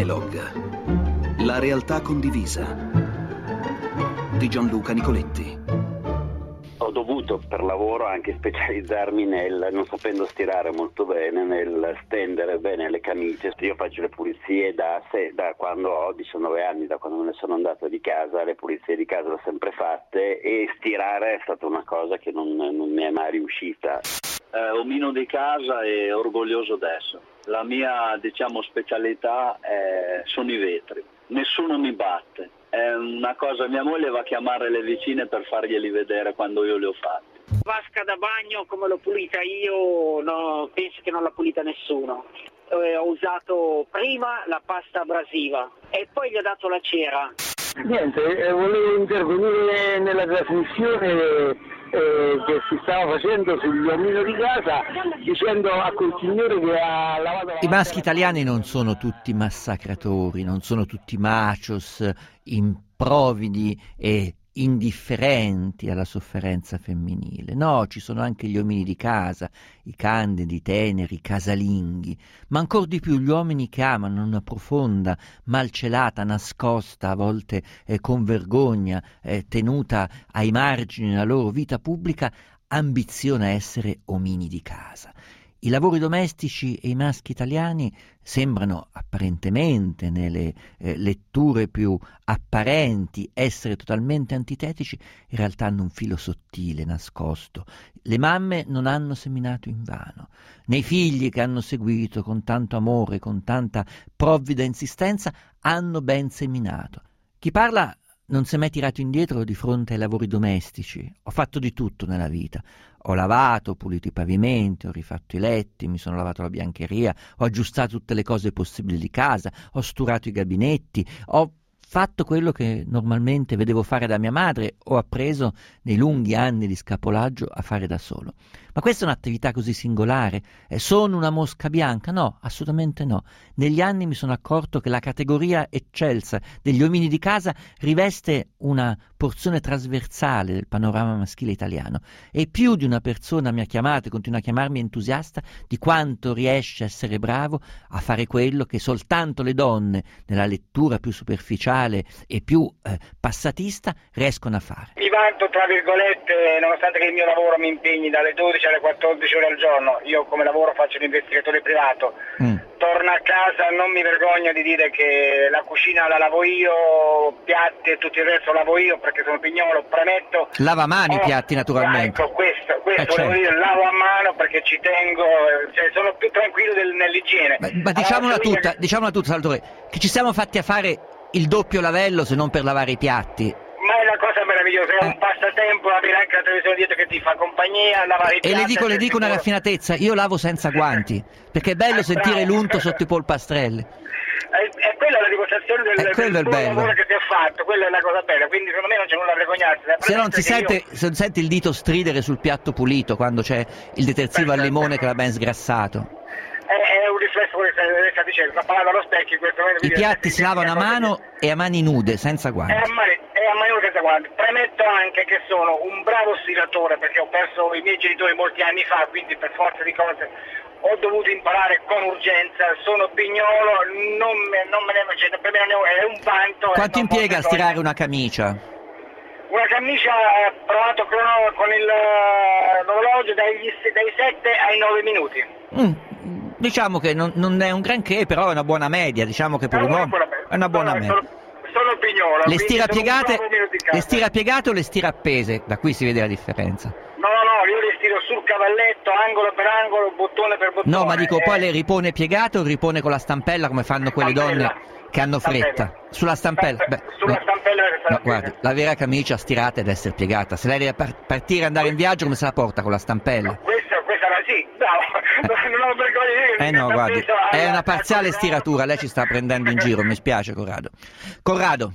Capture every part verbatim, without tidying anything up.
Dialogue. La realtà condivisa di Gianluca Nicoletti. Ho dovuto per lavoro anche specializzarmi nel, non sapendo stirare molto bene, nel stendere bene le camicie. Io faccio le pulizie da, se, da quando ho diciannove anni, da quando me ne sono andato di casa. Le pulizie di casa le ho sempre fatte e stirare è stata una cosa che non, non mi è mai riuscita. Eh, omino di casa e orgoglioso adesso. La mia, diciamo, specialità è, sono i vetri. Nessuno mi batte. È una cosa, mia moglie va a chiamare le vicine per farglieli vedere quando io li ho fatti. Vasca da bagno come l'ho pulita io, no, penso che non l'ha pulita nessuno. Eh, ho usato prima la pasta abrasiva e poi gli ho dato la cera. Niente, eh, volevo intervenire nella trasmissione eh, che si stava facendo sugli omino di casa, dicendo a quel signore che ha lavato la... I maschi italiani non sono tutti massacratori, non sono tutti machos, improvidi e indifferenti alla sofferenza femminile. No, ci sono anche gli uomini di casa, i candidi, i teneri, i casalinghi, ma ancor di più gli uomini che amano una profonda, malcelata, nascosta, a volte eh, con vergogna, eh, tenuta ai margini della loro vita pubblica, ambizione a essere omini di casa. I lavori domestici e i maschi italiani sembrano apparentemente, nelle eh, letture più apparenti, essere totalmente antitetici, in realtà hanno un filo sottile, nascosto. Le mamme non hanno seminato invano. Nei figli che hanno seguito con tanto amore, con tanta provvida insistenza, hanno ben seminato. Chi parla non si è mai tirato indietro di fronte ai lavori domestici. Ho fatto di tutto nella vita. Ho lavato, ho pulito i pavimenti, ho rifatto i letti, mi sono lavato la biancheria, ho aggiustato tutte le cose possibili di casa, ho sturato i gabinetti, ho fatto quello che normalmente vedevo fare da mia madre, ho appreso nei lunghi anni di scapolaggio a fare da solo. Ma questa è un'attività così singolare? Eh, sono una mosca bianca? No, assolutamente no. Negli anni mi sono accorto che la categoria eccelsa degli omini di casa riveste una porzione trasversale del panorama maschile italiano e più di una persona mi ha chiamato e continua a chiamarmi entusiasta di quanto riesce a essere bravo a fare quello che soltanto le donne, nella lettura più superficiale e più eh, passatista, riescono a fare. Mi vanto, tra virgolette, nonostante che il mio lavoro mi impegni dalle dodici alle quattordici ore al giorno, io come lavoro faccio l'investigatore privato, mm. torno a casa, non mi vergogno di dire che la cucina la lavo io, piatti e tutto il resto lavo io perché sono pignolo, premetto. Lava a mano i oh, piatti naturalmente. Ecco, questo, questo eh, volevo certo. dire, lavo a mano perché ci tengo, cioè sono più tranquillo del, nell'igiene. Ma, ma diciamola allora, tutta, che... diciamola tutta, Salvatore, che ci siamo fatti a fare il doppio lavello se non per lavare i piatti. Ma è una cosa meravigliosa, è un passatempo avere anche la televisione dietro che ti fa compagnia, lavare i piatti. E le dico, le dico una raffinatezza, io lavo senza guanti, perché è bello eh, sentire bravo. L'unto sotto i polpastrelli. E, e quella è la dimostrazione del, del, del buon lavoro che si è fatto, quella è una cosa bella, quindi secondo me non c'è nulla a vergognarsi. Se non, si sente, io... se non senti il dito stridere sul piatto pulito quando c'è il detersivo al limone che l'ha ben sgrassato. È, è un riflesso quello che sta dicendo, sta parlando allo specchio in questo momento. I piatti si lavano a mano e a mani nude, senza guanti. E a mani, e a mani nude senza guanti. Premetto anche che sono un bravo stiratore perché ho perso i miei genitori molti anni fa, quindi per forza di cose ho dovuto imparare con urgenza, sono pignolo, non me, non me ne cioè, per me è un vanto. Quanto impiega a stirare una camicia? Una camicia ho provato con il, l'orologio dagli, dai sette ai nove minuti. Mm. Diciamo che non, non è un granché, però è una buona media, diciamo che per un uomo è una buona sono, media. Sono, sono pignolo. Le stira piegate, le stira piegate o le stira appese? Da qui si vede la differenza. No, no, io le stiro sul cavalletto, angolo per angolo, bottone per bottone. No, ma dico, eh. poi le ripone piegate o ripone con la stampella come fanno quelle stampella. donne che hanno fretta? Stampella. Sulla stampella? Stampe- Beh, sulla no. stampella No, guardi, la vera camicia stirata deve essere piegata. Se lei deve partire e andare in viaggio, come se la porta con la stampella? No, questa, questa sì, bravo. Non ho vergogna di dire. Eh no, guardi, è una parziale stiratura, lei ci sta prendendo in giro, mi spiace Corrado. Corrado.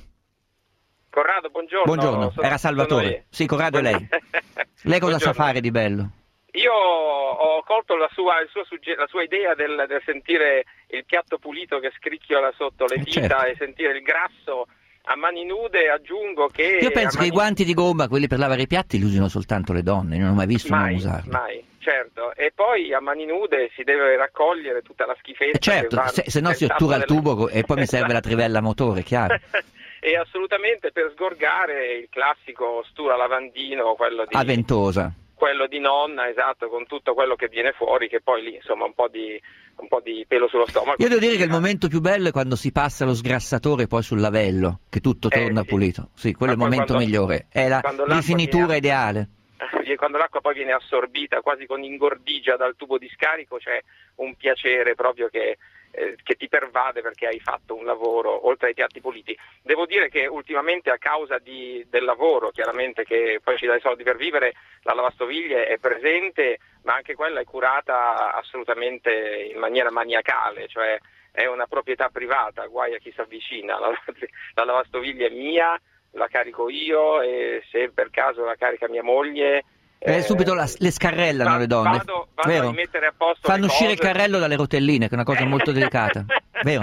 Corrado, buongiorno. Buongiorno, sono, era Salvatore. Sì, Corrado è lei. Lei cosa sa fare di bello? Io ho colto la sua, il suo sugge- la sua idea del, del sentire il piatto pulito che scricchiola sotto le eh dita certo. e sentire il grasso a mani nude aggiungo che... Io penso che mani... i guanti di gomma, quelli per lavare i piatti, li usino soltanto le donne, non ho mai visto mai, non usarli. Mai, certo. E poi a mani nude si deve raccogliere tutta la schifezza. Eh certo, che va se, se no si ottura il della... tubo e poi mi serve la trivella a motore, chiaro. E assolutamente per sgorgare il classico stura lavandino, quello di... A ventosa. Quello di nonna, esatto, con tutto quello che viene fuori, che poi lì insomma un po' di, un po' di pelo sullo stomaco. Io devo dire che il momento più bello è quando si passa lo sgrassatore poi sul lavello, che tutto torna eh, sì. pulito. Sì, quello è il momento quando, migliore, è la rifinitura viene, ideale. Quando l'acqua poi viene assorbita quasi con ingordigia dal tubo di scarico, c'è un piacere proprio che... Eh, che ti pervade perché hai fatto un lavoro oltre ai piatti puliti. Devo dire che ultimamente a causa di, del lavoro, chiaramente che poi ci dà i soldi per vivere, la lavastoviglie è presente, ma anche quella è curata assolutamente in maniera maniacale, cioè è una proprietà privata, guai a chi si avvicina. La, la lavastoviglie è mia, la carico io e se per caso la carica mia moglie. Eh, subito la, le scarrellano va, le donne, vado, vado vero? a mettere a posto fanno le uscire cose. Il carrello dalle rotelline, che è una cosa molto delicata, vero?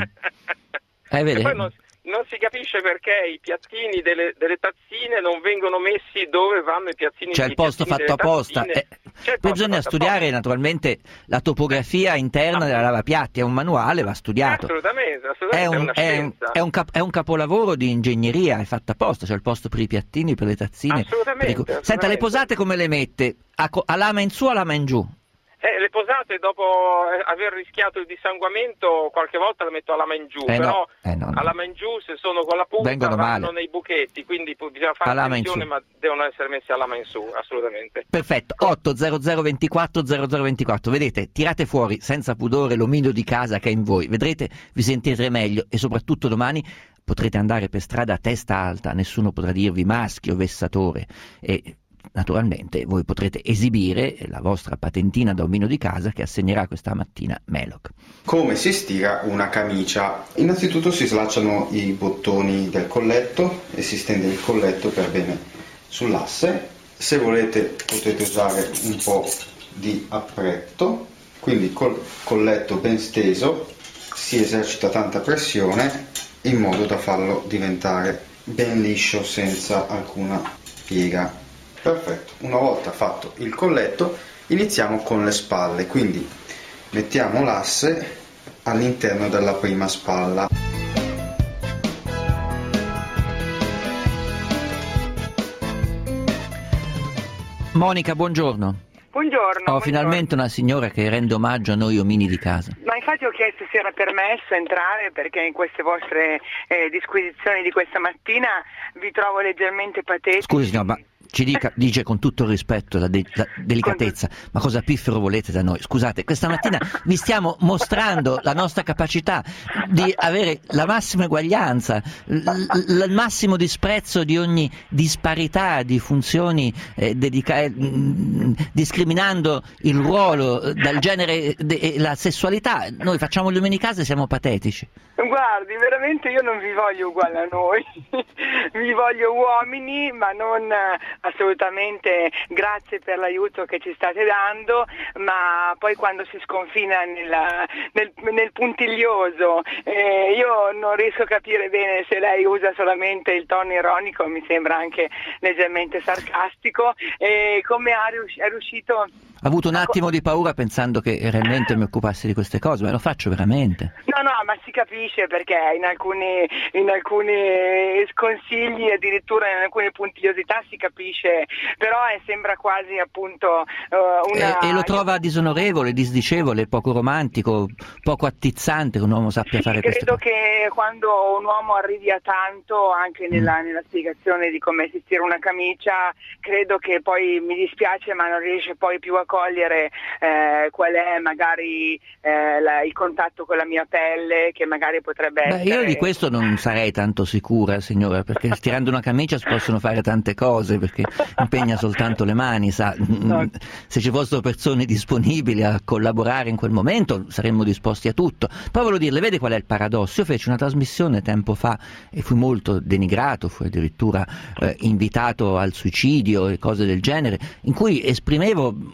Eh, vedi? E poi non, non si capisce perché i piattini delle, delle tazzine non vengono messi dove vanno i piattini. C'è il posto fatto apposta. Eh, poi bisogna studiare apposta. Naturalmente la topografia interna ah, della lavapiatti, è un manuale, va studiato. Assolutamente, assolutamente è, un, è una è, un, è, un cap, è un capolavoro di ingegneria, è fatto apposta, c'è il posto per i piattini, per le tazzine. Assolutamente, per i... assolutamente. Senta, le posate come le mette? A, a lama in su o a lama in giù? Eh, le posate dopo aver rischiato il dissanguamento qualche volta le metto a lama in giù, eh però no, eh no, no. a lama in giù se sono con la punta vengono vanno male nei buchetti, quindi bisogna fare attenzione, ma devono essere messi a lama in su, assolutamente. Perfetto, otto zero zero ventiquattro zero zero ventiquattro, vedete, tirate fuori senza pudore l'omino di casa che è in voi, vedrete, vi sentirete meglio e soprattutto domani potrete andare per strada a testa alta, nessuno potrà dirvi maschio, vessatore e... Naturalmente voi potrete esibire la vostra patentina da omino di casa che assegnerà questa mattina Meloc. Come si stira una camicia? Innanzitutto si slacciano i bottoni del colletto e si stende il colletto per bene sull'asse. Se volete potete usare un po' di appretto, quindi col colletto ben steso si esercita tanta pressione in modo da farlo diventare ben liscio senza alcuna piega. Perfetto, una volta fatto il colletto iniziamo con le spalle, quindi mettiamo l'asse all'interno della prima spalla. Monica, buongiorno. Buongiorno. Ho buongiorno. finalmente una signora che rende omaggio a noi omini di casa. Ma infatti ho chiesto se era permesso entrare perché in queste vostre eh, disquisizioni di questa mattina vi trovo leggermente patetici. Scusi signora, ma ci dica, dice con tutto il rispetto, la, de- la delicatezza, ma cosa piffero volete da noi? Scusate, questa mattina vi stiamo mostrando la nostra capacità di avere la massima eguaglianza, l- l- il massimo disprezzo di ogni disparità di funzioni, eh, dedica- eh, discriminando il ruolo dal genere e la sessualità. Noi facciamo gli omini di casa e siamo patetici. Guardi, veramente io non vi voglio uguale a noi, vi voglio uomini, ma non assolutamente grazie per l'aiuto che ci state dando, ma poi quando si sconfina nella, nel, nel puntiglioso, eh, io non riesco a capire bene se lei usa solamente il tono ironico, mi sembra anche leggermente sarcastico, e come ha rius- è riuscito... Ho avuto un attimo di paura pensando che realmente mi occupassi di queste cose, ma lo faccio veramente. No, no, ma si capisce perché in alcuni, in alcuni sconsigli, addirittura in alcune puntigliosità si capisce, però è, sembra quasi appunto uh, una... E, e lo trova disonorevole, disdicevole, poco romantico, poco attizzante che un uomo sappia fare queste cose. Credo che quando un uomo arrivi a tanto, anche nella, nella spiegazione di come si stira una camicia, credo che poi mi dispiace ma non riesce poi più a cogliere eh, qual è magari eh, la, il contatto con la mia pelle che magari potrebbe Beh, essere... Io di questo non sarei tanto sicura, signora, perché stirando una camicia si possono fare tante cose, perché impegna soltanto le mani, sa. No. Se ci fossero persone disponibili a collaborare in quel momento saremmo disposti a tutto. Poi volevo dirle, vede qual è il paradosso? Io feci una trasmissione tempo fa e fui molto denigrato, fui addirittura eh, invitato al suicidio e cose del genere, in cui esprimevo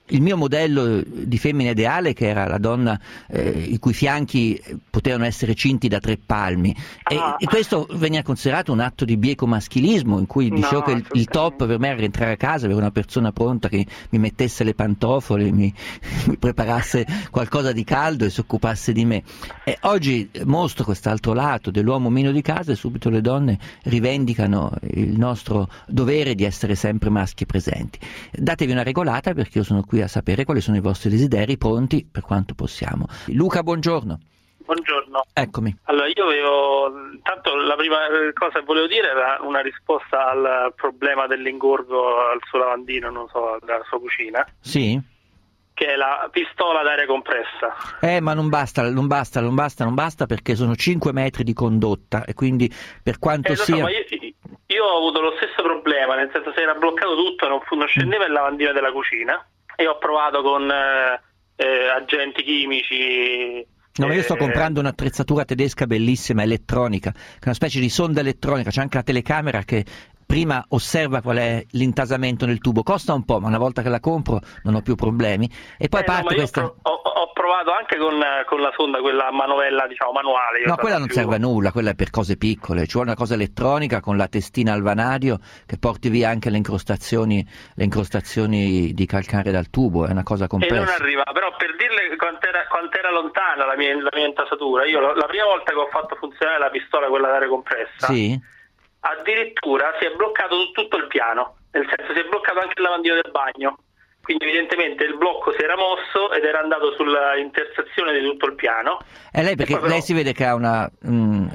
il mio modello di femmina ideale, che era la donna eh, i cui fianchi potevano essere cinti da tre palmi, e, ah. e questo veniva considerato un atto di bieco maschilismo, in cui dicevo no, che il, il top per me era rientrare a casa, avere una persona pronta che mi mettesse le pantofole, mi, mi preparasse qualcosa di caldo e si occupasse di me. E oggi mostro quest'altro lato dell'uomo meno di casa e subito le donne rivendicano il nostro dovere di essere sempre maschi presenti. Datevi una regolata, perché io sono qui a sapere quali sono i vostri desideri, pronti per quanto possiamo. Luca, buongiorno. Buongiorno. Eccomi. Allora, io avevo, intanto la prima cosa che volevo dire era una risposta al problema dell'ingorgo al suo lavandino, non so, della sua cucina. Sì. Che è la pistola d'aria compressa. Eh, ma non basta, non basta, non basta, non basta, perché sono cinque metri di condotta, e quindi per quanto eh, sia... So, ma io, io ho avuto lo stesso problema, nel senso, se era bloccato tutto, non, non scendeva il lavandino della cucina, e ho provato con eh, eh, agenti chimici. No, ma io eh, sto comprando un'attrezzatura tedesca bellissima, elettronica, che è una specie di sonda elettronica, c'è anche la telecamera che prima osserva qual è l'intasamento nel tubo, costa un po', ma una volta che la compro non ho più problemi, e poi eh, parte no, questa... Ho, ho provato anche con, con la sonda, quella manovella, diciamo, manuale. No, quella non più... serve a nulla, quella è per cose piccole, ci vuole una cosa elettronica con la testina al vanadio che porti via anche le incrostazioni, le incrostazioni di calcare dal tubo, è una cosa complessa. E non arriva, però per dirle quant'era, quant'era lontana la mia, la mia intasatura, io la prima volta che ho fatto funzionare la pistola, quella d'aria compressa, sì, addirittura si è bloccato tutto il piano, nel senso si è bloccato anche il lavandino del bagno, quindi evidentemente il blocco si era mosso ed era andato sulla intersezione di tutto il piano. E lei, perché e però... lei si vede che ha una um,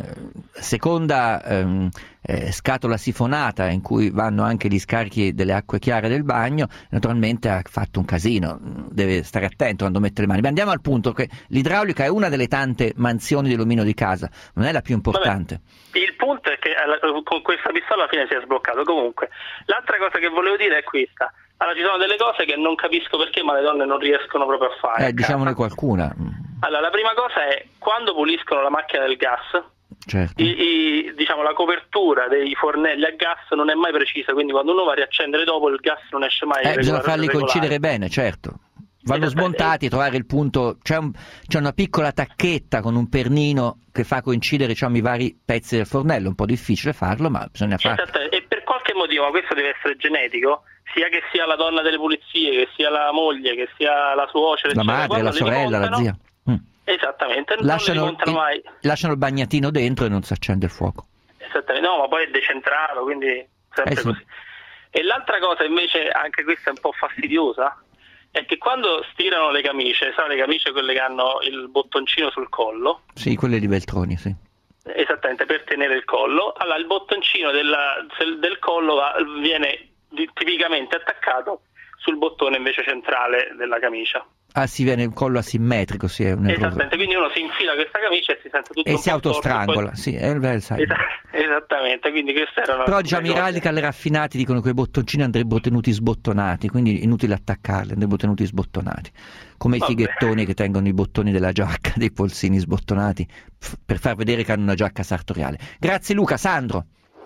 seconda um, eh, scatola sifonata in cui vanno anche gli scarichi delle acque chiare del bagno, naturalmente ha fatto un casino, deve stare attento quando mette le mani. Ma andiamo al punto che l'idraulica è una delle tante mansioni dell'omino di casa, non è la più importante. Vabbè, il punto è che con questa pistola alla fine si è sbloccato. Comunque, l'altra cosa che volevo dire è questa. Allora, ci sono delle cose che non capisco perché, ma le donne non riescono proprio a fare. Eh, diciamone qualcuna. Allora, la prima cosa è quando puliscono la macchina del gas, certo. i, i, diciamo, la copertura dei fornelli a gas non è mai precisa, quindi quando uno va a riaccendere dopo il gas non esce mai. Eh, bisogna farli regolare. coincidere bene, certo. Vanno smontati, trovare il punto, c'è, un, c'è una piccola tacchetta con un pernino che fa coincidere, diciamo, i vari pezzi del fornello, un po' difficile farlo, ma bisogna farlo. E per qualche motivo, ma questo deve essere genetico, sia che sia la donna delle pulizie, che sia la moglie, che sia la suocera, la madre, la sorella, la zia. Mm. Esattamente, lasciano, non li mai. Lasciano il bagnatino dentro e non si accende il fuoco. Esattamente, no, ma poi è decentrato, quindi sempre eh sì. così. E l'altra cosa invece, anche questa è un po' fastidiosa, è che quando stirano le camicie, sai, le camicie quelle che hanno il bottoncino sul collo. Sì, quelle di Veltroni, sì. Esattamente, per tenere il collo. Allora il bottoncino della, del collo va, viene tipicamente attaccato sul bottone invece centrale della camicia. Ah, si viene il collo asimmetrico, sì, è un errore. Esattamente, quindi uno si infila questa camicia e si sente tutto e un si autostrangola, poi... sì, è il vero, sai. Esattamente, quindi queste erano. Però diciamo i radical raffinati dicono che i bottoncini andrebbero tenuti sbottonati, quindi inutile attaccarli, andrebbero tenuti sbottonati, come Vabbè. i fighettoni che tengono i bottoni della giacca, dei polsini sbottonati, f- per far vedere che hanno una giacca sartoriale. Grazie Luca. Sandro.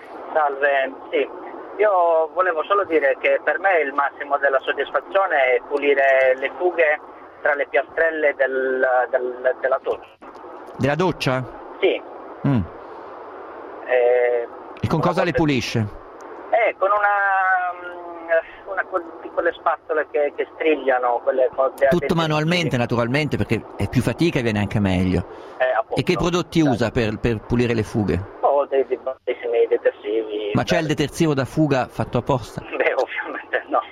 Salve, sì. Io volevo solo dire che per me il massimo della soddisfazione è pulire le fughe tra le piastrelle del, del, della doccia. Della doccia? Sì. Mm. Eh, e con cosa le pulisce? Eh, con una, una di quelle spazzole che, che strigliano, quelle cose. Tutto manualmente, naturalmente, perché è più fatica e viene anche meglio. Eh, appunto, e che prodotti sì. usa per, per pulire le fughe? Oh, dei, dei bellissimi detersivi. Ma c'è il detersivo da fuga fatto apposta? Beh, ovviamente no.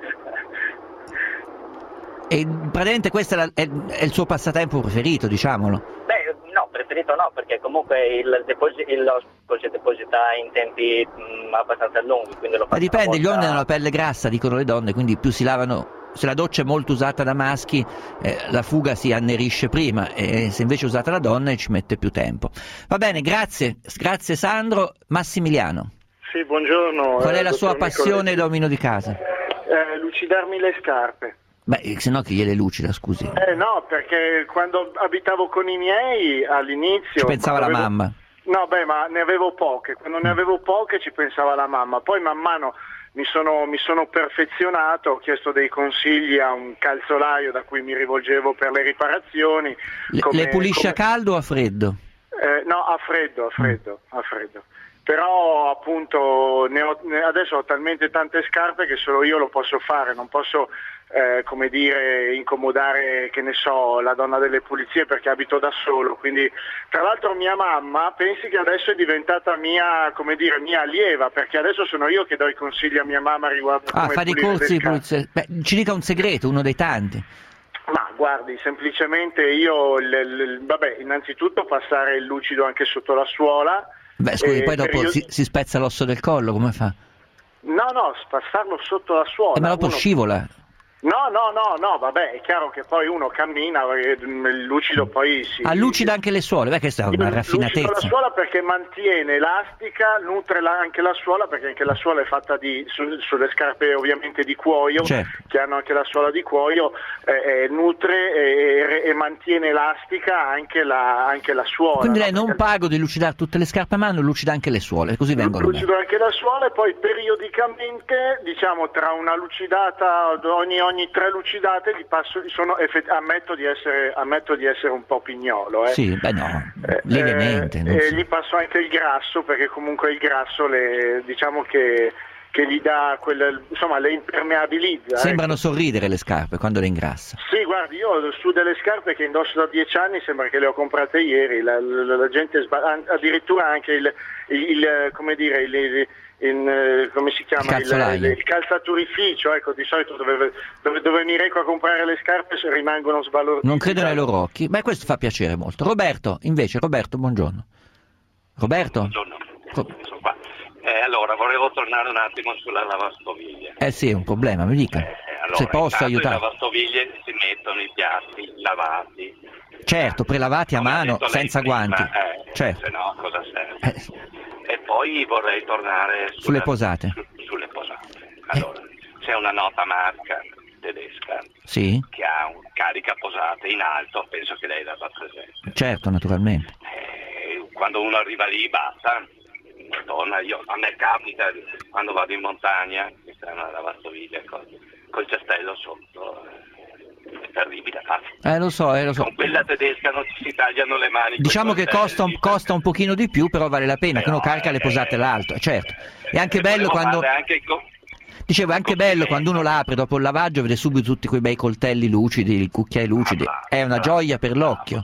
E praticamente questo è, è, è il suo passatempo preferito, diciamolo? Beh, no, preferito no, perché comunque il deposito si deposita in tempi mh, abbastanza lunghi, quindi lo Ma dipende, volta... gli uomini hanno la pelle grassa, dicono le donne, quindi più si lavano, se la doccia è molto usata da maschi, eh, la fuga si annerisce prima, e se invece è usata da donne ci mette più tempo. Va bene, grazie, grazie Sandro. Massimiliano. Sì, buongiorno. Qual è eh, la sua passione da omino di casa? Eh, lucidarmi le scarpe. Beh, se no chi gliele lucida, scusi. Eh no, perché quando abitavo con i miei all'inizio... Ci pensava la avevo... mamma. No, beh, ma ne avevo poche. Quando ne avevo poche ci pensava la mamma. Poi man mano mi sono, mi sono perfezionato, ho chiesto dei consigli a un calzolaio da cui mi rivolgevo per le riparazioni. Le, come, le pulisce come... a caldo o a freddo? Eh, no, a freddo, a freddo, a freddo. Però appunto ne ho, ne, adesso ho talmente tante scarpe che solo io lo posso fare, non posso eh, come dire incomodare, che ne so, la donna delle pulizie perché abito da solo. Quindi tra l'altro mia mamma pensi che adesso è diventata mia, come dire, mia allieva, perché adesso sono io che do i consigli a mia mamma riguardo ah, come fa dei corsi di pulizia. Beh, ci dica un segreto, uno dei tanti. Ma guardi, semplicemente io, l, l, vabbè, innanzitutto passare il lucido anche sotto la suola. Beh, scusi, eh, poi dopo io... si, si spezza l'osso del collo, come fa? No, no, passarlo sotto la suola. E ma dopo uno... scivola. No, no, no, no, vabbè, è chiaro che poi uno cammina e il lucido poi si... Ah, lucida anche le suole, beh, questa è una raffinatezza. Lucida la suola perché mantiene elastica, nutre la, anche la suola, perché anche la suola è fatta di, su, sulle scarpe ovviamente di cuoio, certo, che hanno anche la suola di cuoio, eh, eh, nutre e, e mantiene elastica anche la, anche la suola. Quindi lei no? non perché... pago di lucidare tutte le scarpe a mano, lucida anche le suole, così vengono Lucido bene. Anche la suola e poi periodicamente, diciamo tra una lucidata, ogni, ogni tre lucidate gli passo, sono effett- ammetto di essere ammetto di essere un po' pignolo, eh. Sì, beh no, lievemente. Eh, e so. gli passo anche il grasso, perché comunque il grasso le, diciamo che, che gli dà quel, insomma le impermeabilizza. Sembrano ecco. Sorridere le scarpe quando le ingrassa. Sì, guardi, io su delle scarpe che indosso da dieci anni sembra che le ho comprate ieri, la, la, la gente sba- addirittura anche il, il, il come dire il in, eh, come si chiama il, il, il calzaturificio, ecco, di solito dove, dove, dove mi reco a comprare le scarpe rimangono sbalorditi. Non credo nei loro occhi, beh, questo fa piacere molto. Roberto, invece, Roberto, buongiorno. Roberto? Buongiorno, sono qua. Eh, allora, volevo tornare un attimo sulla lavastoviglie. Eh sì, è un problema, mi dica. Eh, allora, se posso aiutare. In lavastoviglie si mettono i piatti lavati. Certo, prelavati a mano, senza prima, guanti. Eh, certo. Se no, cosa serve? Eh. E poi vorrei tornare sulla, sulle posate. Su, sulle posate. Allora, eh. c'è una nota marca tedesca sì? che ha un carica posate in alto, penso che lei l'abbia presente. Certo, naturalmente. Eh, quando uno arriva lì basta, torna. Io, a me capita quando vado in montagna, mi sta una lavastoviglie col, col cestello sotto. È terribile. Eh lo so, eh, lo so. Con quella tedesca non ci si tagliano le mani. Diciamo che costa un, costa un pochino di più, però vale la pena, però, che uno carica eh, le posate l'alto, certo. È anche bello quando... Anche co... Dicevo, è anche bello quando uno l'apre dopo il lavaggio, vede subito tutti quei bei coltelli lucidi, i cucchiai lucidi. È una gioia per l'occhio.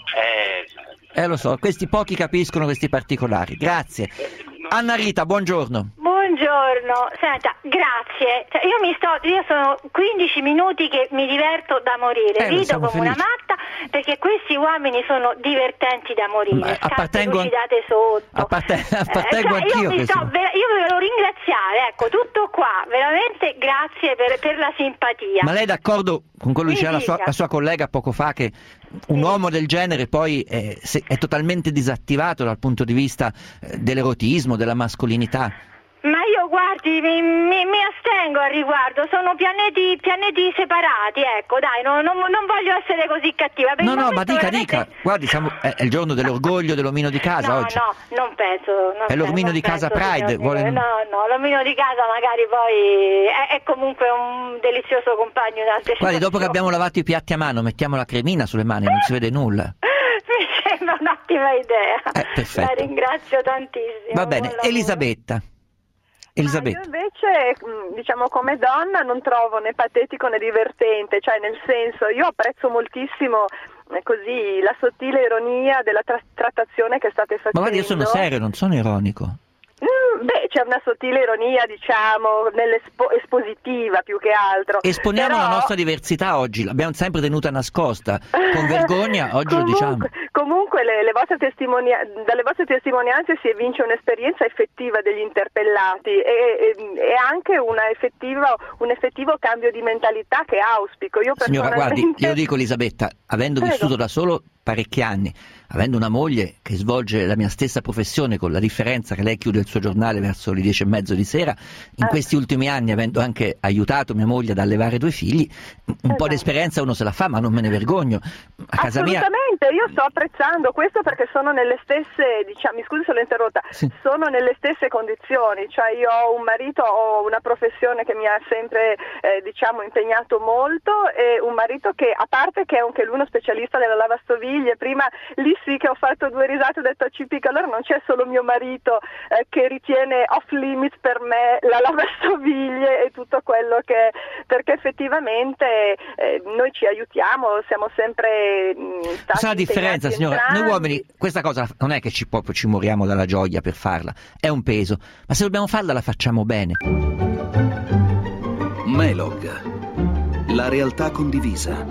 Eh, eh lo so, questi pochi capiscono questi particolari. Grazie. Anna Rita, buongiorno. Buongiorno, senta, grazie. Cioè, io mi sto, io sono quindici minuti che mi diverto da morire, eh, rido come felici. una matta perché questi uomini sono divertenti da morire. Appartengo, lucidate sotto. Apparten- appartengo eh, cioè, anch'io. Io, mi sto, sono... io vi volevo ringraziare, ecco, tutto qua, veramente grazie per, per la simpatia. Ma lei è d'accordo con quello che diceva la sua, la sua collega poco fa, che un sì. uomo del genere poi è, è totalmente disattivato dal punto di vista dell'erotismo, della mascolinità? Ma io guardi, mi, mi, mi astengo al riguardo, sono pianeti, pianeti separati, ecco, dai, no, non, non voglio essere così cattiva. Per no, no, ma dica, veramente... dica, guardi, siamo, è, è il giorno dell'orgoglio dell'omino di casa no, oggi. No, non penso. Non è l'omino penso, di casa penso, Pride. Vuole... No, no, l'omino di casa magari poi è, è comunque un delizioso compagno da Guardi, dopo che abbiamo lavato i piatti a mano, mettiamo la cremina sulle mani, non si vede nulla. Mi sembra un'ottima idea. Eh, perfetto. La ringrazio tantissimo. Va bene, Elisabetta. Elisabetta. Ma io invece, diciamo, come donna non trovo né patetico né divertente, cioè nel senso, io apprezzo moltissimo eh, così la sottile ironia della tra- trattazione che state facendo. Ma guardi, io sono serio, non sono ironico. Mm, beh, c'è una sottile ironia, diciamo, nell'espositiva più che altro. Esponiamo Però... la nostra diversità oggi, l'abbiamo sempre tenuta nascosta, con vergogna, oggi comunque, lo diciamo. Comunque le, le vostre testimonia- dalle vostre testimonianze si evince un'esperienza effettiva degli interpellati e, e, e anche una effettiva, un effettivo cambio di mentalità che auspico. Io Signora, personalmente... guardi, io dico Elisabetta, avendo Prego. vissuto da solo parecchi anni, avendo una moglie che svolge la mia stessa professione, con la differenza che lei chiude il suo giornale verso le dieci e mezzo di sera, in eh. questi ultimi anni, avendo anche aiutato mia moglie ad allevare due figli, un esatto. po' di esperienza uno se la fa, ma non me ne vergogno. A casa mia... Assolutamente, io sto apprezzando dico questo perché sono nelle stesse, diciamo, mi scusi se l'ho interrotta, sì. sono nelle stesse condizioni, cioè io ho un marito, ho una professione che mi ha sempre eh, diciamo impegnato molto, e un marito che, a parte che è anche lui uno specialista della lavastoviglie, prima lì sì che ho fatto due risate, ho detto Cipica, allora non c'è solo mio marito eh, che ritiene off limits per me la lavastoviglie e tutto quello che, perché effettivamente eh, noi ci aiutiamo, siamo sempre mh, stati Sa la differenza, signora, entrambi. Noi uomini questa cosa non è che ci, proprio ci moriamo dalla gioia per farla, è un peso, ma se dobbiamo farla la facciamo bene. Melog, la realtà condivisa.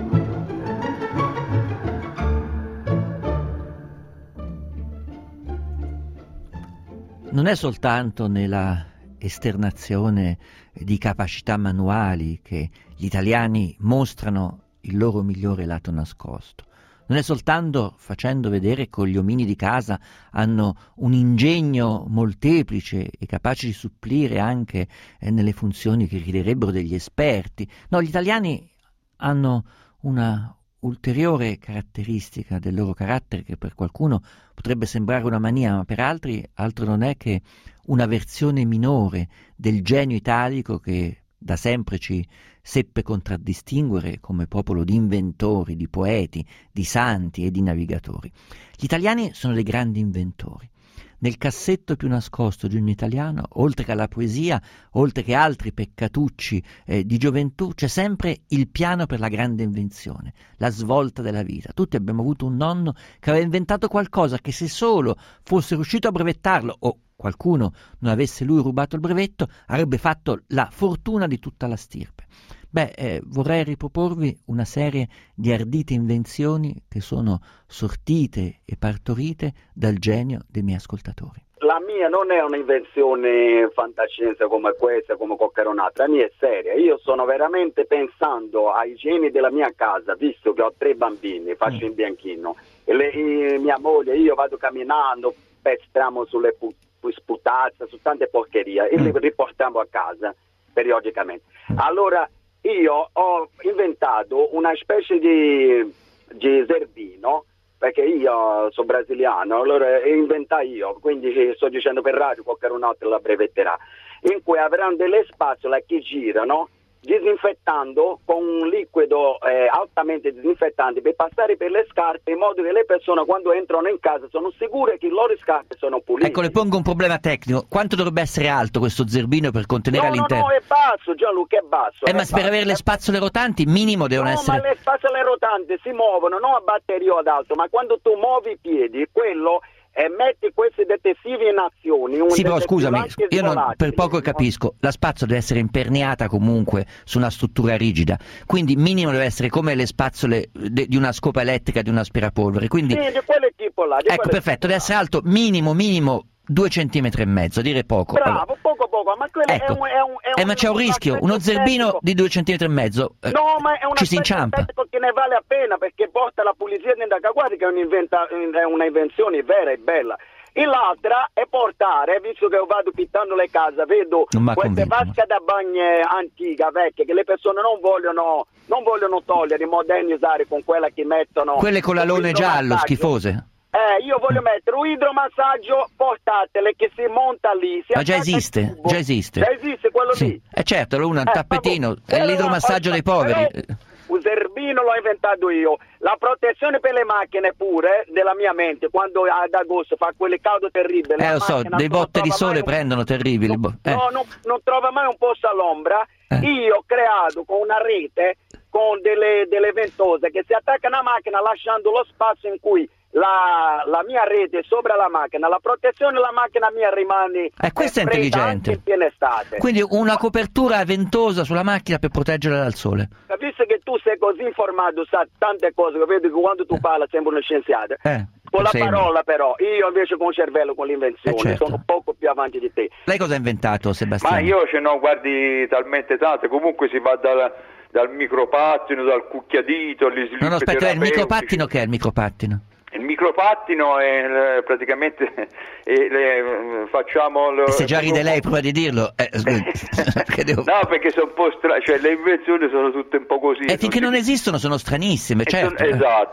Non è soltanto nella esternazione di capacità manuali che gli italiani mostrano il loro migliore lato nascosto. Non è soltanto facendo vedere che con gli omini di casa hanno un ingegno molteplice e capace di supplire anche eh, nelle funzioni che richiederebbero degli esperti. No, gli italiani hanno una ulteriore caratteristica del loro carattere che per qualcuno potrebbe sembrare una mania, ma per altri altro non è che una versione minore del genio italico che da sempre ci seppe contraddistinguere come popolo di inventori, di poeti, di santi e di navigatori. Gli italiani sono dei grandi inventori. Nel cassetto più nascosto di un italiano, oltre che alla poesia, oltre che altri peccatucci eh, di gioventù, c'è sempre il piano per la grande invenzione, la svolta della vita. Tutti abbiamo avuto un nonno che aveva inventato qualcosa che, se solo fosse riuscito a brevettarlo, o qualcuno non avesse lui rubato il brevetto, avrebbe fatto la fortuna di tutta la stirpe. Beh, eh, vorrei riproporvi una serie di ardite invenzioni che sono sortite e partorite dal genio dei miei ascoltatori. La mia non è un'invenzione fantascienza come questa, come qualche un'altra, la mia è seria. Io sono veramente pensando ai geni della mia casa, visto che ho tre bambini, faccio mm. in bianchino, e, le, e mia moglie, io vado camminando, pestiamo sulle pu- sputazze, su tante porcherie, e mm. le riportiamo a casa periodicamente. Allora io ho inventato una specie di, di zerbino, perché io sono brasiliano, allora inventai io, quindi sto dicendo per radio, qualche un altro la brevetterà, in cui avranno delle spazzole che girano disinfettando con un liquido eh, altamente disinfettante per passare per le scarpe, in modo che le persone quando entrano in casa sono sicure che le loro scarpe sono pulite. Ecco, le pongo un problema tecnico. Quanto dovrebbe essere alto questo zerbino per contenere no, all'interno? No, no, è basso, Gianluca, è basso. Eh, è ma basso. Per avere le spazzole rotanti, minimo devono no, essere... No, ma le spazzole rotanti si muovono non a batteria o ad alto, ma quando tu muovi i piedi, quello... e metti questi detersivi in azione. Un sì, però scusami, io non, per poco capisco, la spazzola deve essere imperniata comunque su una struttura rigida, quindi minimo deve essere come le spazzole de, di una scopa elettrica, di un aspirapolvere. Quindi, sì, di quelle tipo là. Di ecco, perfetto, deve essere alto minimo, minimo due centimetri e mezzo, dire poco. Bravo, allora, poco poco, ma quello ecco. è un, è un, è eh, un, ma c'è un rischio, uno zerbino tecnico. Di due centimetri e mezzo eh, no, ma è una ci si inciampa. Che ne vale appena, perché porta la pulizia dentro casa, guarda che è, un'inventa, è una invenzione vera e bella. E l'altra è portare, visto che io vado pittando le case, vedo queste vasche da bagno antica, vecchie, che le persone non vogliono non vogliono togliere, modernizzare con quella che mettono... Quelle con l'alone giallo, schifose. Eh, io voglio mettere un idromassaggio portatile che si monta lì. Si Ma già esiste, già esiste. Già esiste quello sì. lì. Eh certo, uno un eh, tappetino, è l'idromassaggio dei poveri. Però, un zerbino l'ho inventato io. La protezione per le macchine pure, della mia mente, quando ad agosto fa quelle caldo terribili. Eh lo so, dei botte di sole un... prendono terribili. No, eh. no, non, non trova mai un posto all'ombra. Eh. Io ho creato con una rete, con delle, delle ventose che si attaccano alla macchina lasciando lo spazio in cui La, la mia rete sopra la macchina, la protezione della macchina mia rimane eh, questo è intelligente. In piena estate. Quindi una copertura ventosa sulla macchina per proteggerla dal sole. Capisci che tu sei così informato, sa tante cose, che vedi che quando tu parli sembra uno scienziato. Eh, con la sembra. parola però, io invece con il cervello, con l'invenzione, eh, certo. sono poco più avanti di te. Lei cosa ha inventato, Sebastiano? Ma io ce n'ho, guardi, talmente tante, comunque si va dal, dal micropattino, dal cucchiadito, agli slip. No, no, aspetta, il micropattino che è il micropattino? Il micropattino è eh, praticamente eh, le, facciamo lo, e se già ride lei prima di dirlo eh, perché devo... no perché sono un po' stra... cioè le invenzioni sono tutte un po' così e finché non, non esistono sono stranissime, certo. sono, esatto,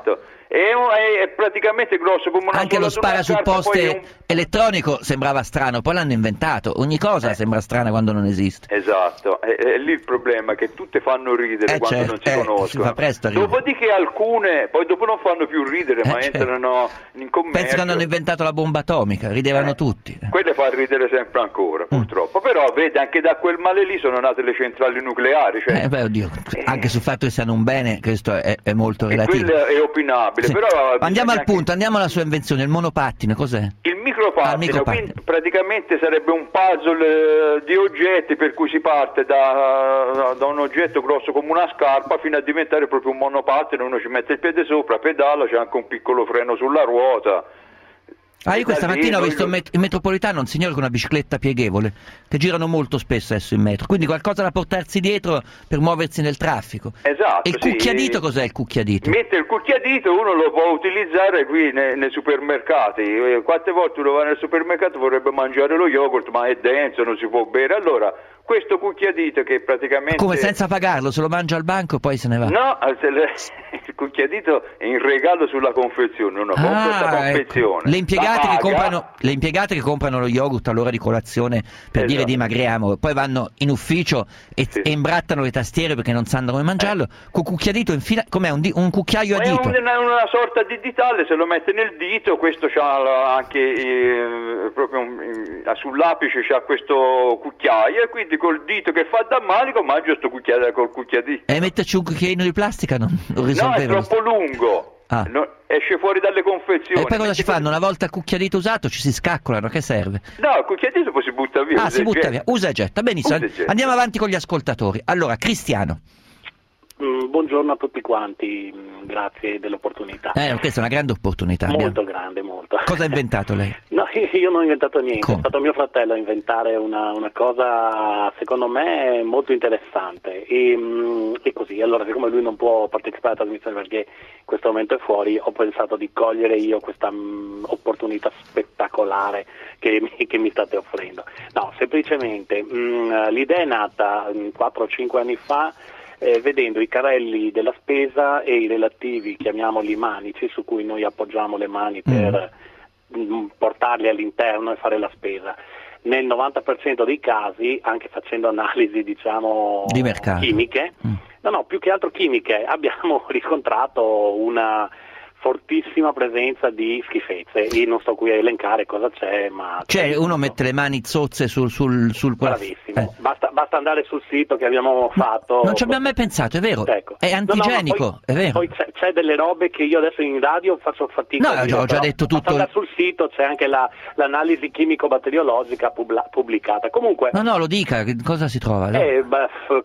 È, è, è praticamente grosso come una anche lo spara sul poste un... elettronico sembrava strano, poi l'hanno inventato, ogni cosa eh. sembra strana quando non esiste. Esatto, è, è lì il problema, che tutte fanno ridere eh quando certo, non si eh, conoscono. Si fa presto a ridere. Dopodiché alcune poi dopo non fanno più ridere, eh, ma certo. entrano in commercio. Penso che hanno inventato la bomba atomica, ridevano eh. tutti. Quelle fa ridere sempre ancora, purtroppo. Mm. Però vede, anche da quel male lì sono nate le centrali nucleari. Cioè... Eh, beh, oddio, anche sul fatto che siano un bene, questo è, è molto relativo. Quello è opinabile, sì. Però andiamo al punto, andiamo alla sua invenzione, il monopattino, cos'è? Il micropattino, ah, il micropattino. Quindi praticamente sarebbe un puzzle di oggetti per cui si parte da, da un oggetto grosso come una scarpa fino a diventare proprio un monopattino, uno ci mette il piede sopra, pedala, c'è anche un piccolo freno sulla ruota. Ah, io questa mattina ho visto in, met- in metropolitana un signore con una bicicletta pieghevole, che girano molto spesso adesso in metro, quindi qualcosa da portarsi dietro per muoversi nel traffico. Esatto. E il sì. cucchiadito cos'è il cucchiadito? Mette il cucchiadito, uno lo può utilizzare qui nei, nei supermercati. Quante volte uno va nel supermercato vorrebbe mangiare lo yogurt, ma è denso, non si può bere. Allora, questo cucchiadito che praticamente... Come senza pagarlo, se lo mangia al banco e poi se ne va? No, il cucchiadito è in regalo sulla confezione, uno compra questa ah, confezione. Ecco. Le impiegate, che comprano, le impiegate che comprano lo yogurt all'ora di colazione per esatto. dire dimagriamo, poi vanno in ufficio e, sì. e imbrattano le tastiere perché non sanno come mangiarlo, eh. con cucchiadito infila... com'è un, di... un cucchiaio a dito? È una, una sorta di ditale, se lo mette nel dito, questo c'ha anche eh, proprio un, sull'apice c'ha questo cucchiaio e quindi col dito che fa da manico mangio sto cucchiaio col cucchiadito. E metterci un cucchiaino di plastica non, non risolveva? No, è troppo lungo. Ah. No, esce fuori dalle confezioni. E poi cosa ci fanno? Una volta il cucchiadito usato ci si scaccolano, che serve? No, il cucchiadito poi si butta via. Ah, si butta getta. via, usa e getta, benissimo. Usa e getta. Andiamo avanti con gli ascoltatori. Allora, Cristiano. Mm, buongiorno a tutti quanti, mm, grazie dell'opportunità. Eh, questa è una grande opportunità. Molto abbiamo. grande, molto. Cosa ha inventato lei? No, io non ho inventato niente, Come? È stato mio fratello a inventare una, una cosa secondo me molto interessante e, mm, e così, allora siccome lui non può partecipare alla trasmissione perché in questo momento è fuori, ho pensato di cogliere io questa mm, opportunità spettacolare che mi, che mi state offrendo. No, semplicemente mm, l'idea è nata mm, quattro o cinque anni fa. Eh, vedendo i carrelli della spesa e i relativi, chiamiamoli manici, su cui noi appoggiamo le mani per mm. mh, portarli all'interno e fare la spesa. Nel novanta per cento dei casi, anche facendo analisi diciamo di mercato. chimiche, mm. no no, più che altro chimiche, abbiamo riscontrato una fortissima presenza di schifezze. Io non sto qui a elencare cosa c'è, ma cioè uno mette le mani zozze sul sul, sul bravissimo, eh. basta, basta andare sul sito che abbiamo fatto. Non ci abbiamo mai pensato, è vero, ecco. È antigenico, no, no, poi, è vero. Poi c'è, c'è delle robe che io adesso in radio faccio fatica. No, a dire, ho già detto tutto. Andare sul sito c'è anche la, l'analisi chimico-batteriologica publa, pubblicata. Comunque. No, no, lo dica, cosa si trova? No? Eh, beh,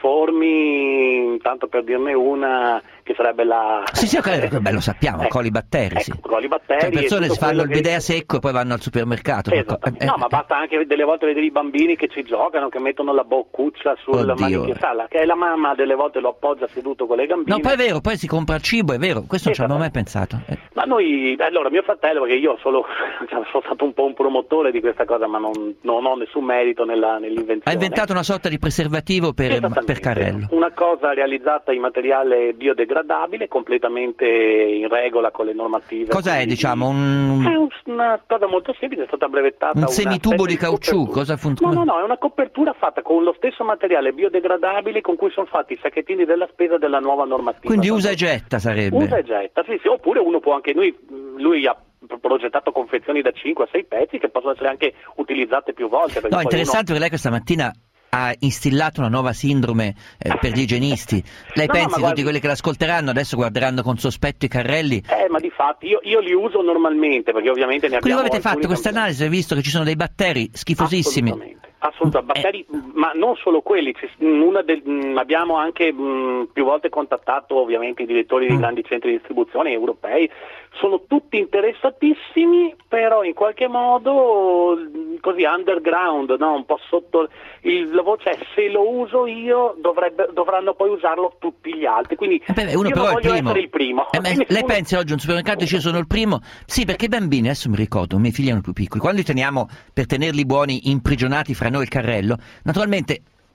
coliformi, tanto per dirne una, che sarebbe la. Sì, sì, okay, beh, lo sappiamo, ecco. Colibatteri. Sì. Ecco, con i batteri, cioè, persone si fanno il che... bidet a secco e poi vanno al supermercato. Esatto. Eh, no, eh, ma basta anche delle volte vedere i bambini che ci giocano, che mettono la boccuccia sul manicchio sala, che è la mamma delle volte lo appoggia seduto con le gambine. No, poi è vero, poi si compra il cibo, è vero, questo non ci avevo mai pensato. Eh. Ma noi, allora mio fratello, perché io solo cioè, sono stato un po' un promotore di questa cosa, ma non, non ho nessun merito nella, nell'invenzione. Ha inventato una sorta di preservativo per, per carrello. Una cosa realizzata in materiale biodegradabile, completamente in regola con le normative. Cosa è, diciamo, un... È una cosa molto semplice, è stata brevettata un semitubo di caucciù, cosa funziona? No, no, no, è una copertura fatta con lo stesso materiale biodegradabile con cui sono fatti i sacchettini della spesa della nuova normativa. Quindi usa e getta sarebbe? Usa e getta, sì, sì, oppure uno può anche, lui, lui ha progettato confezioni da cinque a sei pezzi che possono essere anche utilizzate più volte. No, interessante uno... perché lei questa mattina ha instillato una nuova sindrome eh, per gli igienisti. Lei no, pensi no, tutti guardi... quelli che l'ascolteranno adesso guarderanno con sospetto i carrelli? Eh, ma di fatti io, io li uso normalmente perché ovviamente ne abbiamo. Quindi voi avete fatto questa analisi, avete visto che ci sono dei batteri schifosissimi? Assolutamente. Assolutamente, batteri, eh. ma non solo quelli, una del, abbiamo anche mh, più volte contattato ovviamente i direttori dei mm. grandi centri di distribuzione europei, sono tutti interessatissimi, però in qualche modo così underground, no? Un po' sotto il lavoro, cioè se lo uso io dovrebbe, dovranno poi usarlo tutti gli altri, quindi eh beh, uno io però non voglio è il primo. essere il primo. Eh, lei nessuno... pensa oggi a un supermercato dice sono il primo? Sì, perché i bambini, adesso mi ricordo, i miei figli erano più piccoli, quando li teniamo per tenerli buoni imprigionati fra noi il carrello, naturalmente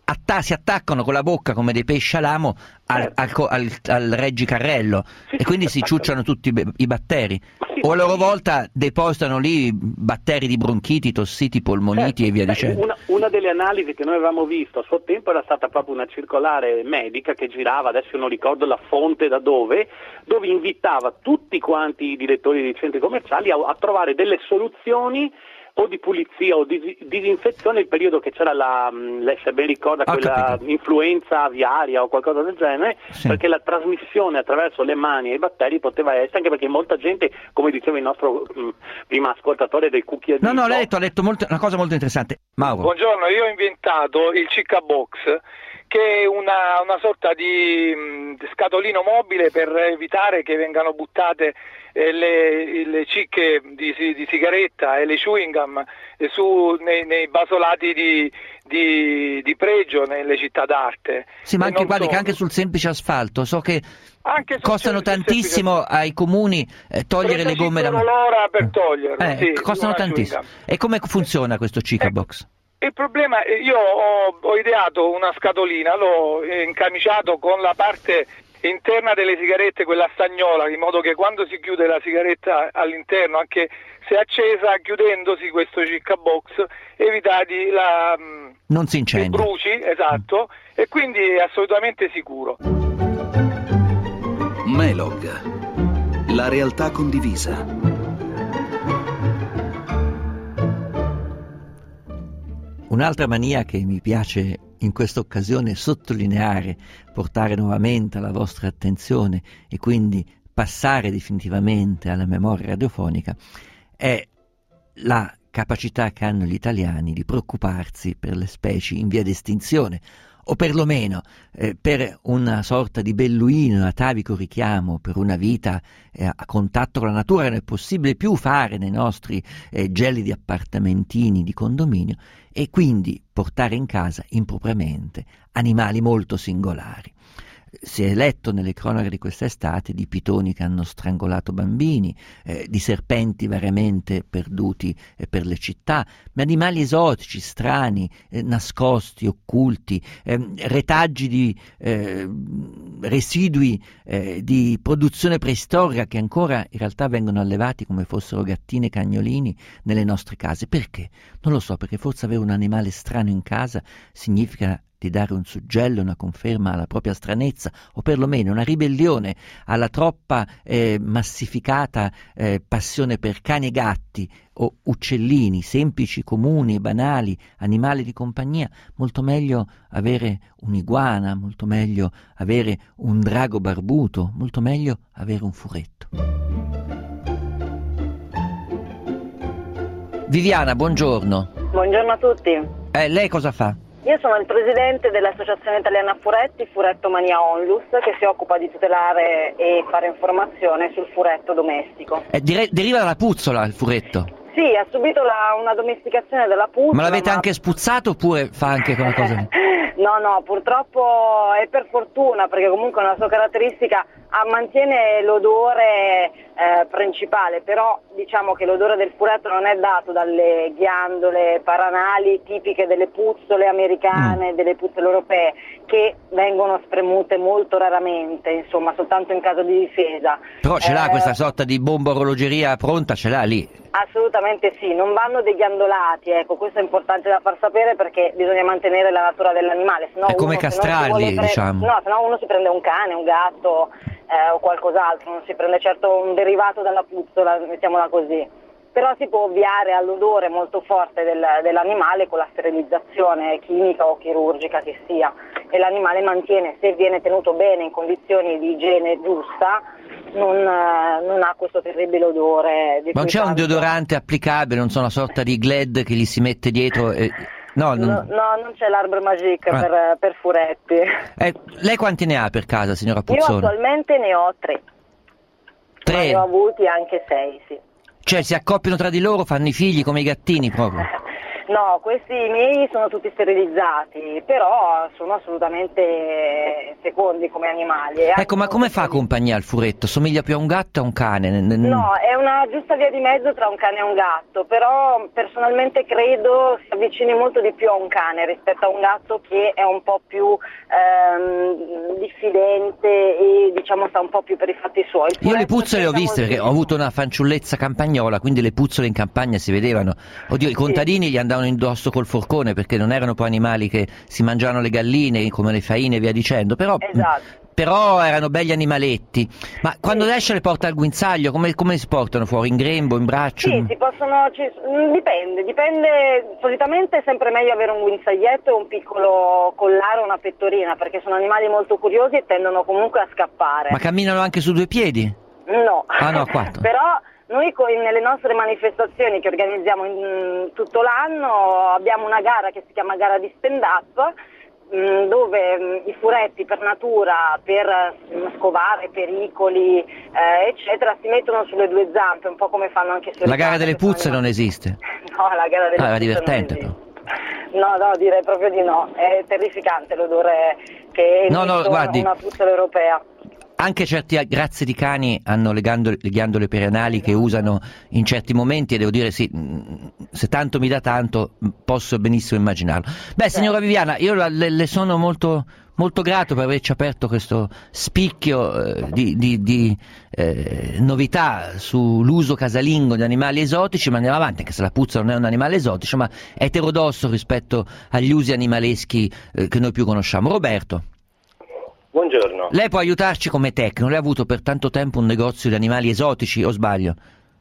atta- si attaccano con la bocca come dei pesci alamo al, al, al, al reggicarrello sì, e quindi si ciucciano tutti i, i batteri. Sì, o a loro volta depositano lì batteri di bronchiti, tossiti, polmoniti certo, e via beh, dicendo. Una, una delle analisi che noi avevamo visto a suo tempo era stata proprio una circolare medica che girava, adesso non ricordo la fonte da dove, dove invitava tutti quanti i direttori dei centri commerciali a, a trovare delle soluzioni o di pulizia o di disinfezione il periodo che c'era la, lei se ben ricorda, Ho quella capito. influenza aviaria o qualcosa del genere, sì. Perché la trasmissione attraverso le mani e i batteri poteva essere, anche perché molta gente, come diceva il nostro mh, prima ascoltatore del cucchiaio. No, no, lei ha detto, ha detto molto, una cosa molto interessante. Mauro. Buongiorno, io ho inventato il Cicca Box, che è una, una sorta di mh, scatolino mobile per evitare che vengano buttate eh, le, le cicche di, di sigaretta e le chewing gum eh, su, nei, nei basolati di, di, di pregio nelle città d'arte. Sì, ma anche, guardi, so... che anche sul semplice asfalto, so che anche costano tantissimo semplice... ai comuni eh, togliere le gomme da l'ora per toglierlo, eh, sì, costano tantissimo. E come funziona questo Cicca eh. Box? Il problema, io ho, ho ideato una scatolina, l'ho incamiciato con la parte interna delle sigarette, quella stagnola, in modo che quando si chiude la sigaretta all'interno, anche se accesa, chiudendosi questo Cicca Box, evita di la, non si incendia. Bruci, esatto, mm. e quindi è assolutamente sicuro. Melog, la realtà condivisa. Un'altra mania che mi piace in questa occasione sottolineare, portare nuovamente alla vostra attenzione e quindi passare definitivamente alla memoria radiofonica è la capacità che hanno gli italiani di preoccuparsi per le specie in via d'estinzione, o perlomeno eh, per una sorta di belluino atavico richiamo per una vita eh, a contatto con la natura che non è possibile più fare nei nostri eh, gelidi appartamentini di condominio, e quindi portare in casa impropriamente animali molto singolari. Si è letto nelle cronache di quest'estate di pitoni che hanno strangolato bambini, eh, di serpenti variamente perduti eh, per le città, ma animali esotici, strani, eh, nascosti, occulti, eh, retaggi di eh, residui eh, di produzione preistorica che ancora in realtà vengono allevati come fossero gattine e cagnolini nelle nostre case. Perché? Non lo so, perché forse avere un animale strano in casa significa di dare un suggello, una conferma alla propria stranezza, o perlomeno una ribellione alla troppa eh, massificata eh, passione per cani e gatti o uccellini, semplici, comuni, banali, animali di compagnia. Molto meglio avere un'iguana, molto meglio avere un drago barbuto, molto meglio avere un furetto. Viviana, buongiorno. Buongiorno a tutti. Eh, lei cosa fa? Io sono il presidente dell'Associazione Italiana Furetti, Furetto Mania Onlus, che si occupa di tutelare e fare informazione sul furetto domestico. Eh, dire- deriva dalla puzzola il furetto? Sì, ha subito la, una domesticazione della puzzola. Ma l'avete ma... anche spuzzato oppure fa anche quella cosa? No, no, purtroppo è per fortuna, perché comunque una sua caratteristica ah, mantiene l'odore eh, principale, però diciamo che l'odore del furetto non è dato dalle ghiandole paranali tipiche delle puzzole americane, mm. delle puzzole europee, che vengono spremute molto raramente, insomma, soltanto in caso di difesa. Però ce l'ha eh, questa sorta di bomba orologeria pronta, ce l'ha lì? Assolutamente sì, non vanno deghiandolati, ecco, questo è importante da far sapere perché bisogna mantenere la natura dell'animale. Sennò è come uno, castrarli, pre- diciamo. No, se no uno si prende un cane, un gatto eh, o qualcos'altro, non si prende certo un derivato dalla puzzola, mettiamola così. Però si può ovviare all'odore molto forte del, dell'animale con la sterilizzazione chimica o chirurgica che sia, e l'animale mantiene, se viene tenuto bene in condizioni di igiene giusta, non, non ha questo terribile odore. Di Ma non c'è tanto... un deodorante applicabile, non so, una sorta di Glad che gli si mette dietro? E... No, non... no, no, non c'è l'Arbre Magique ah. per, per furetti. Eh, lei quanti ne ha per casa, signora Puzzone? Io attualmente ne ho tre. Tre? Ma ne ho avuti anche sei, sì. Cioè si accoppiano tra di loro, fanno i figli come i gattini proprio? No, questi miei sono tutti sterilizzati, però sono assolutamente fecondi come animali. Ecco, ma come fa compagnia al furetto? Somiglia più a un gatto o a un cane? No, è una giusta via di mezzo tra un cane e un gatto, però personalmente credo si avvicini molto di più a un cane rispetto a un gatto, che è un po' più ehm, diffidente e diciamo sta un po' più per i fatti suoi. Io le puzzole le ho viste perché ho avuto una fanciullezza campagnola, quindi le puzzole in campagna si vedevano. Oddio, i contadini gli andavano indosso col forcone perché non erano poi animali che si mangiavano le galline come le faine e via dicendo, però, esatto. però erano belli animaletti. Ma quando sì. Esce le porta al guinzaglio, come, come si portano fuori? In grembo, in braccio? Sì, si possono, ci, dipende, dipende, solitamente è sempre meglio avere un guinzaglietto o un piccolo collare o una pettorina, perché sono animali molto curiosi e tendono comunque a scappare. Ma camminano anche su due piedi? No, ah, no, quattro. Però noi con, nelle nostre manifestazioni che organizziamo in, tutto l'anno abbiamo una gara che si chiama gara di stand-up, mh, dove mh, i furetti per natura, per mh, scovare pericoli, eh, eccetera, si mettono sulle due zampe, un po' come fanno anche sulle La gara zampe, delle puzze non esiste? No, la gara delle ah, puzze era divertente non esiste. No, no, direi proprio di no, è terrificante l'odore che no, no, guardi, una puzzola europea. Anche certi razze di cani hanno le ghiandole, le ghiandole perianali che usano in certi momenti e devo dire sì, se tanto mi dà tanto posso benissimo immaginarlo. Beh, signora Viviana, io le, le sono molto, molto grato per averci aperto questo spicchio eh, di, di, di eh, novità sull'uso casalingo di animali esotici, ma andiamo avanti, anche se la puzza non è un animale esotico, ma è eterodosso rispetto agli usi animaleschi eh, che noi più conosciamo. Roberto. Buongiorno. Lei può aiutarci come tecnico, lei ha avuto per tanto tempo un negozio di animali esotici, o sbaglio?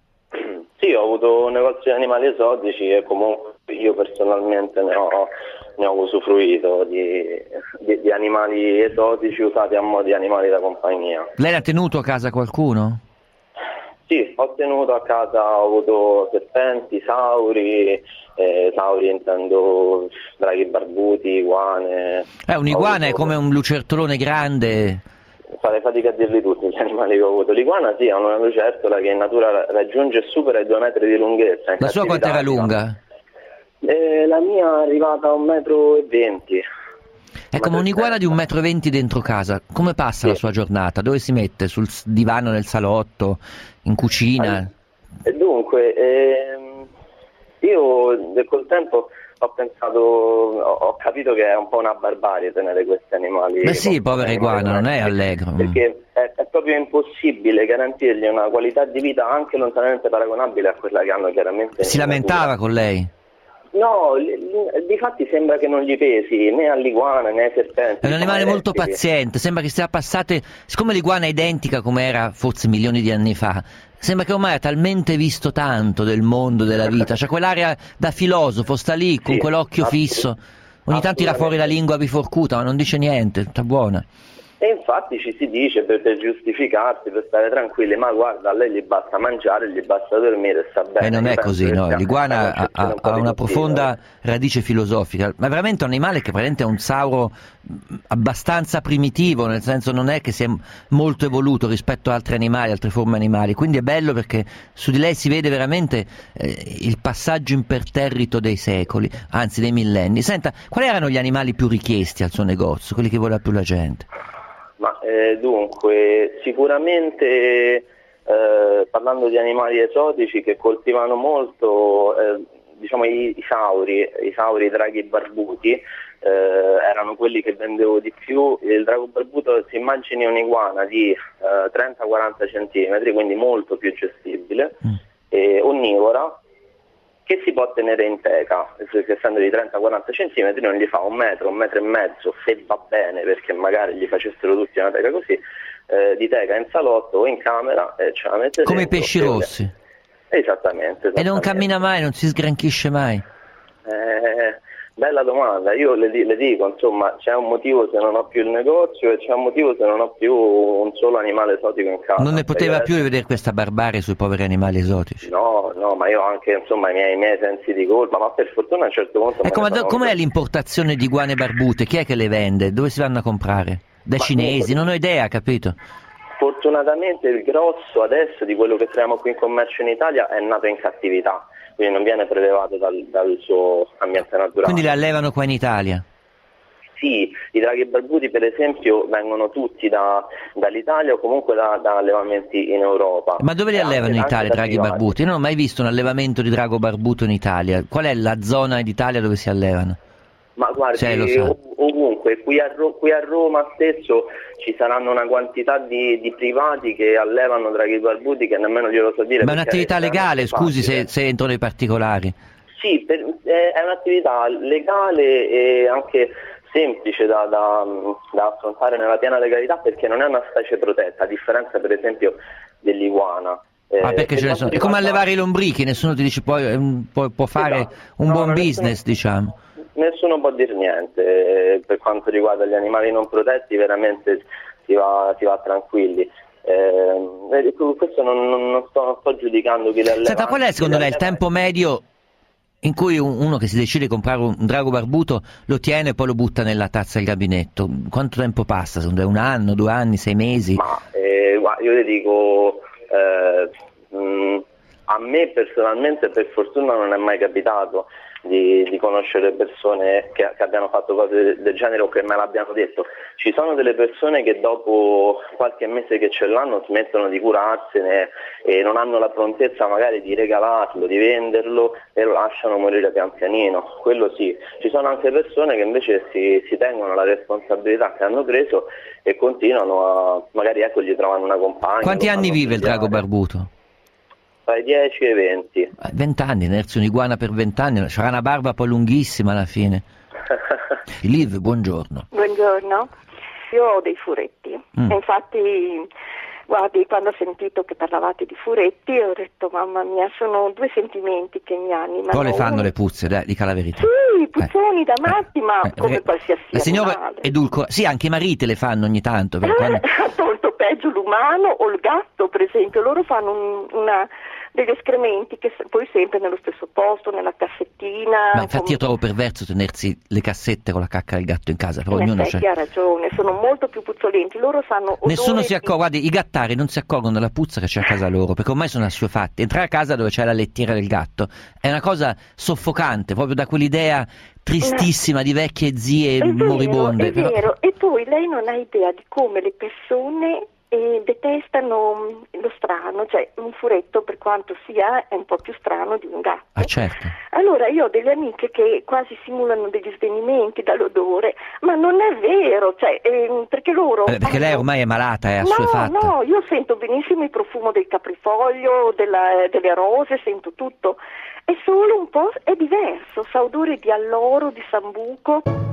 Sì, ho avuto un negozio di animali esotici e comunque io personalmente ne ho, ne ho usufruito di, di, di animali esotici usati a mo' di animali da compagnia. Lei ha tenuto a casa qualcuno? Sì, ho tenuto a casa, ho avuto serpenti, sauri, eh, sauri intendo draghi barbuti, iguane. Eh, un'iguana avuto... è come un lucertolone grande. Farei fatica a dirli tutti gli animali che ho avuto. L'iguana sì, è una lucertola che in natura raggiunge e supera i due metri di lunghezza. La sua quanto era lunga? Eh, la mia è arrivata a un metro e venti. È come un'iguana di un metro e venti dentro casa. Come passa sì. la sua giornata? Dove si mette? Sul divano nel salotto? In cucina? E dunque, ehm, io col tempo ho pensato, ho capito che è un po' una barbarie tenere questi animali. Ma sì, povera iguana, non è allegro. Perché è, è proprio impossibile garantirgli una qualità di vita anche lontanamente paragonabile a quella che hanno chiaramente. Si lamentava con lei? No, difatti sembra che non gli pesi né all'iguana né ai serpenti. È un animale molto paziente, sembra che sia passate, siccome l'iguana è identica come era forse milioni di anni fa, sembra che ormai ha talmente visto tanto del mondo, della vita, c'è quell'area da filosofo, sta lì con sì, quell'occhio fisso, ogni tanto tira fuori la lingua biforcuta ma non dice niente, sta buona. E infatti ci si dice per, per giustificarsi, per stare tranquilli, ma guarda, a lei gli basta mangiare, gli basta dormire, sta bene. E non è così, no, l'iguana ha, ha, un ha una profonda radice filosofica, ma è veramente un animale che praticamente è un sauro abbastanza primitivo, nel senso non è che sia molto evoluto rispetto a altri animali, altre forme animali, quindi è bello perché su di lei si vede veramente eh, il passaggio imperterrito dei secoli, anzi dei millenni. Senta, quali erano gli animali più richiesti al suo negozio, quelli che voleva più la gente? Ma eh, dunque, sicuramente eh, parlando di animali esotici che coltivano molto, eh, diciamo i, i sauri, i sauri, i draghi barbuti, eh, erano quelli che vendevo di più. Il drago barbuto, si immagini un'iguana di eh, trenta quaranta centimetri, quindi molto più gestibile, mm. e onnivora, che si può tenere in teca, essendo di trenta quaranta centimetri non gli fa un metro, un metro e mezzo, se va bene, perché magari gli facessero tutti una teca così, eh, di teca in salotto o in camera, e ce la mette come dentro, i pesci rossi. Esattamente, esattamente. E non cammina mai, non si sgranchisce mai? Eh, bella domanda, io le, le dico, insomma, c'è un motivo se non ho più il negozio e c'è un motivo se non ho più un solo animale esotico in casa. Non ne poteva più di vedere questa barbarie sui poveri animali esotici? No, no, ma io anche, insomma, i miei, i miei sensi di colpa, ma per fortuna a un certo punto... Ecco, ma do, com'è l'importazione di iguane barbute? Chi è che le vende? Dove si vanno a comprare? Dai ma cinesi? Non ho idea, capito? Fortunatamente il grosso adesso di quello che troviamo qui in commercio in Italia è nato in cattività. quindi non viene prelevato dal, dal suo ambiente naturale. Quindi le allevano qua in Italia? Sì, i draghi barbuti per esempio vengono tutti da, dall'Italia o comunque da, da allevamenti in Europa. Ma dove li e allevano anche, in Italia i draghi privati. barbuti? Io non ho mai visto un allevamento di drago barbuto in Italia. Qual è la zona d'Italia dove si allevano? Ma guardi, Cioè, lo so. ov- ovunque, qui a, Ro- qui a Roma stesso ci saranno una quantità di, di privati che allevano draghi barbuti che nemmeno glielo so dire. Ma è perché un'attività è legale, veramente scusi facile. se, se entro nei particolari. Sì, per- è è un'attività legale e anche semplice da, da- da affrontare nella piena legalità perché non è una specie protetta, a differenza per esempio dell'iguana. Eh, Ah, perché per ce ne quanto sono. È come riguarda- allevare i lombrichi, nessuno ti dice poi può, può fare Esatto. un No, buon no, business, diciamo. Nessuno può dire niente, eh, per quanto riguarda gli animali non protetti veramente si va, si va tranquilli. Eh, questo non, non, non, sto, non sto giudicando chi le alleva. Senta, qual è secondo lei il tempo medio in cui un- uno che si decide di comprare un drago barbuto lo tiene e poi lo butta nella tazza del gabinetto? Quanto tempo passa? Secondo lei un anno, due anni, sei mesi? Ma eh, guarda, io le dico, eh, mh, a me personalmente per fortuna non è mai capitato di, di conoscere persone che, che abbiano fatto cose del, del genere o che me l'abbiano detto. Ci sono delle persone che dopo qualche mese che ce l'hanno smettono di curarsene e non hanno la prontezza magari di regalarlo, di venderlo e lo lasciano morire pian pianino, quello sì. Ci sono anche persone che invece si, si tengono la responsabilità che hanno preso e continuano a, magari ecco gli trovano una compagna. Quanti lo anni fanno vive il drago studiare. barbuto? Tra i dieci e i venti. Eh, vent'anni, nerzi un'iguana per vent'anni, c'era una barba poi lunghissima alla fine. Liv, buongiorno. Buongiorno, io ho dei furetti, Mm. e infatti guardi, quando ho sentito che parlavate di furetti ho detto mamma mia, sono due sentimenti che mi animano. Poi le fanno Uno- le puzze, dai, dica la verità. Sì, puzzoni da matti, ma Eh, come eh, qualsiasi La signora animale. edulcora, sì, anche i mariti le fanno ogni tanto. per Eh, quando- ha tolto peggio l'umano o il gatto, per esempio, loro fanno un- una, degli escrementi che se- poi sempre nello stesso posto, nella cassettina. Ma infatti io trovo perverso tenersi le cassette con la cacca del gatto in casa, però In ognuno effetti c'è. ha ragione, sono molto più puzzolenti, loro sanno odore Nessuno si di- accorge, guardi, i gattari non si accorgono della puzza che c'è a casa loro, perché ormai sono assuefatti. Entrare a casa dove c'è la lettiera del gatto è una cosa soffocante, proprio da quell'idea tristissima di vecchie zie È vero, moribonde. è però- vero, e poi lei non ha idea di come le persone eh, detestano mm, lo strano, cioè un furetto per quanto sia è un po' più strano di un gatto. Ah, certo. Allora io ho delle amiche che quasi simulano degli svenimenti dall'odore, ma non è vero, cioè, ehm, perché loro... Eh, perché lei ormai è malata, è No, assuefatta. no, io sento benissimo il profumo del caprifoglio, della- delle rose, sento tutto, è solo un po', è diverso, sa odore di alloro, di sambuco.